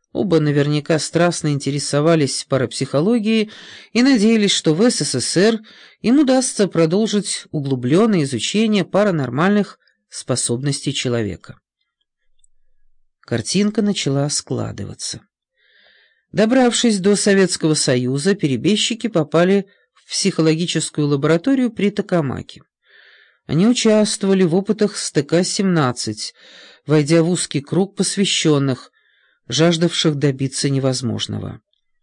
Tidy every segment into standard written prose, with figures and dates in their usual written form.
Оба наверняка страстно интересовались парапсихологией и надеялись, что в СССР им удастся продолжить углубленное изучение паранормальных способностей человека. Картинка начала складываться. Добравшись до Советского Союза, перебежчики попали в психологическую лабораторию при Токамаке. Они участвовали в опытах с ТК-17, войдя в узкий круг посвященных, жаждавших добиться невозможного.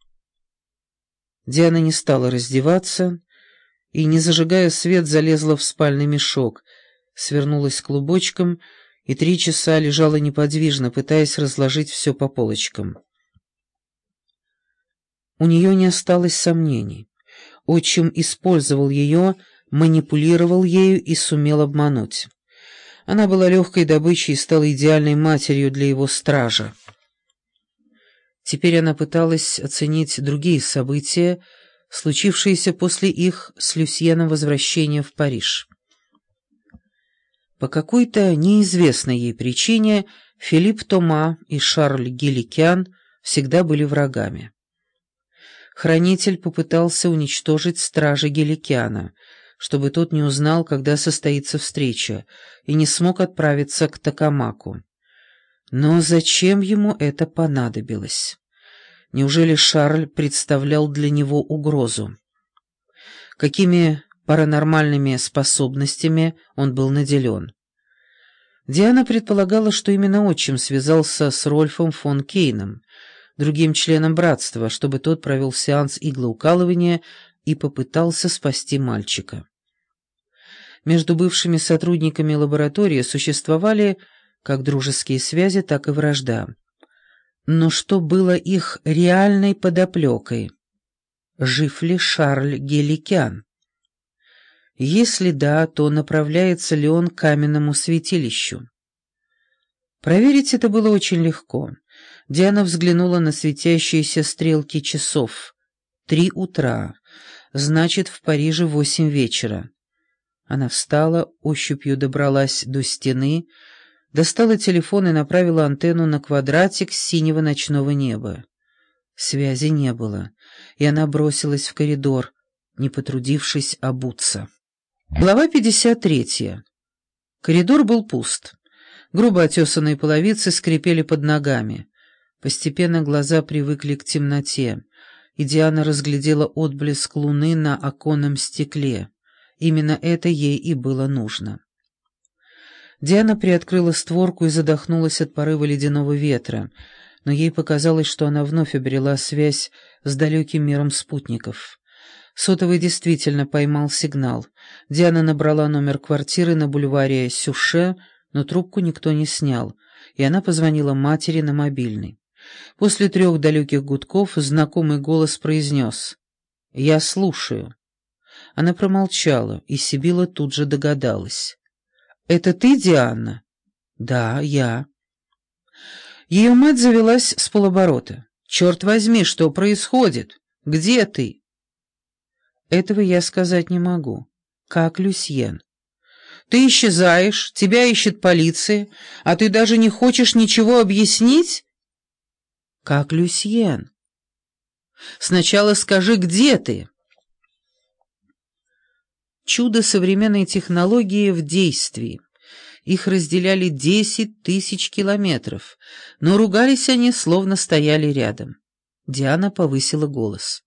Диана не стала раздеваться и, не зажигая свет, залезла в спальный мешок, свернулась клубочком и 3 часа лежала неподвижно, пытаясь разложить все по полочкам. У нее не осталось сомнений. Отчим использовал ее, манипулировал ею и сумел обмануть. Она была легкой добычей и стала идеальной матерью для его стража. Теперь она пыталась оценить другие события, случившиеся после их с Люсьеном возвращения в Париж. По какой-то неизвестной ей причине Филипп Тома и Шарль Геликян всегда были врагами. Хранитель попытался уничтожить стража Геликяна, чтобы тот не узнал, когда состоится встреча, и не смог отправиться к Токамаку. Но зачем ему это понадобилось? Неужели Шарль представлял для него угрозу? Какими паранормальными способностями он был наделен? Диана предполагала, что именно отчим связался с Рольфом фон Кейном, другим членом братства, чтобы тот провел сеанс иглоукалывания и попытался спасти мальчика. Между бывшими сотрудниками лаборатории существовали как дружеские связи, так и вражда. Но что было их реальной подоплекой? Жив ли Шарль Геликян? Если да, то направляется ли он к каменному святилищу? Проверить это было очень легко. Диана взглянула на светящиеся стрелки часов. 3 утра. Значит, в Париже 8 вечера. Она встала, ощупью добралась до стены, достала телефон и направила антенну на квадратик синего ночного неба. Связи не было, и она бросилась в коридор, не потрудившись обуться. Глава 53. Коридор был пуст. Грубо отесанные половицы скрипели под ногами. Постепенно глаза привыкли к темноте, и Диана разглядела отблеск луны на оконном стекле. Именно это ей и было нужно. Диана приоткрыла створку и задохнулась от порыва ледяного ветра, но ей показалось, что она вновь обрела связь с далеким миром спутников. Сотовый действительно поймал сигнал. Диана набрала номер квартиры на бульваре Сюше, но трубку никто не снял, и она позвонила матери на мобильный. После 3 далеких гудков знакомый голос произнес: «Я слушаю». Она промолчала, и Сибила тут же догадалась. «Это ты, Диана?» «Да, я». Ее мать завелась с полоборота. «Черт возьми, что происходит? Где ты?» «Этого я сказать не могу. Как Люсьен?» «Ты исчезаешь, тебя ищет полиция, а ты даже не хочешь ничего объяснить?» «Как Люсьен?» «Сначала скажи, где ты?» Чудо современной технологии в действии. Их разделяли 10 тысяч километров, но ругались они, словно стояли рядом. Диана повысила голос.